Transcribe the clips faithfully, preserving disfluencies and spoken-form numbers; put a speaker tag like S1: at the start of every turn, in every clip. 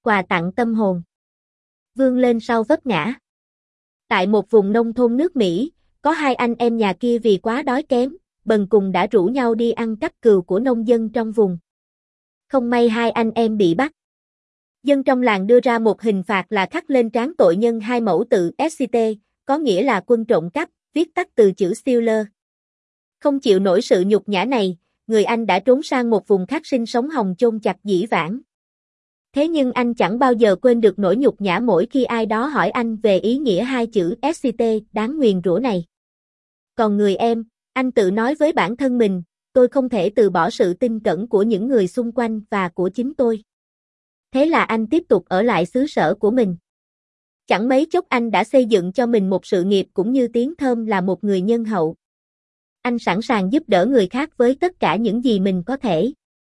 S1: quà tặng tâm hồn. Vươn lên sau vấp ngã. Tại một vùng nông thôn nước Mỹ, có hai anh em nhà kia vì quá đói kém, bần cùng đã rủ nhau đi ăn cắp cừu của nông dân trong vùng. Không may hai anh em bị bắt. Dân trong làng đưa ra một hình phạt là khắc lên trán tội nhân hai mẫu tự ét xê tê, có nghĩa là quân trộm cắp, viết tắt từ chữ Stealer. Không chịu nổi sự nhục nhã này, người anh đã trốn sang một vùng khác sinh sống hòng chôn chặt dĩ vãng. Thế nhưng anh chẳng bao giờ quên được nỗi nhục nhã mỗi khi ai đó hỏi anh về ý nghĩa hai chữ ét xê tê đáng nguyền rủa này. Còn người em, anh tự nói với bản thân mình, tôi không thể từ bỏ sự tin cẩn của những người xung quanh và của chính tôi. Thế là anh tiếp tục ở lại xứ sở của mình. Chẳng mấy chốc anh đã xây dựng cho mình một sự nghiệp cũng như tiếng thơm là một người nhân hậu. Anh sẵn sàng giúp đỡ người khác với tất cả những gì mình có thể.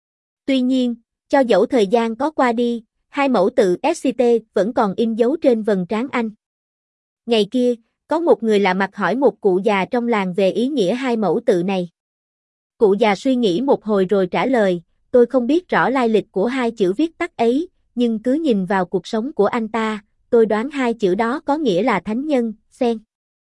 S1: Tuy nhiên, cho dẫu thời gian có qua đi, hai mẫu tự ét xê tê vẫn còn in dấu trên vầng trán anh. Ngày kia, có một người lạ mặt hỏi một cụ già trong làng về ý nghĩa hai mẫu tự này. Cụ già suy nghĩ một hồi rồi trả lời, tôi không biết rõ lai lịch của hai chữ viết tắt ấy, nhưng cứ nhìn vào cuộc sống của anh ta, tôi đoán hai chữ đó có nghĩa là thánh nhân, sen.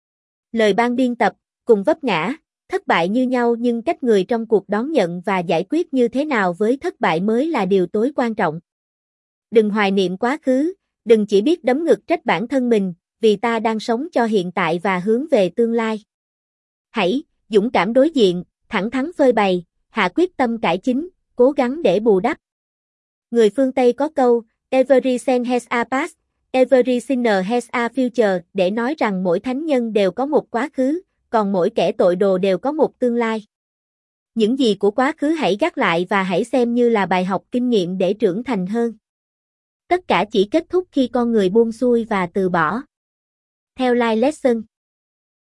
S1: Lời ban biên tập, cùng vấp ngã, thất bại như nhau nhưng cách người trong cuộc đón nhận và giải quyết như thế nào với thất bại mới là điều tối quan trọng. Đừng hoài niệm quá khứ, đừng chỉ biết đấm ngực trách bản thân mình, vì ta đang sống cho hiện tại và hướng về tương lai. Hãy, dũng cảm đối diện, thẳng thắn phơi bày, hạ quyết tâm cải chính, cố gắng để bù đắp. Người phương Tây có câu, Every saint has a past, every sinner has a future, để nói rằng mỗi thánh nhân đều có một quá khứ, còn mỗi kẻ tội đồ đều có một tương lai. Những gì của quá khứ hãy gác lại và hãy xem như là bài học kinh nghiệm để trưởng thành hơn. Tất cả chỉ kết thúc khi con người buông xuôi và từ bỏ. Theo Life Lesson.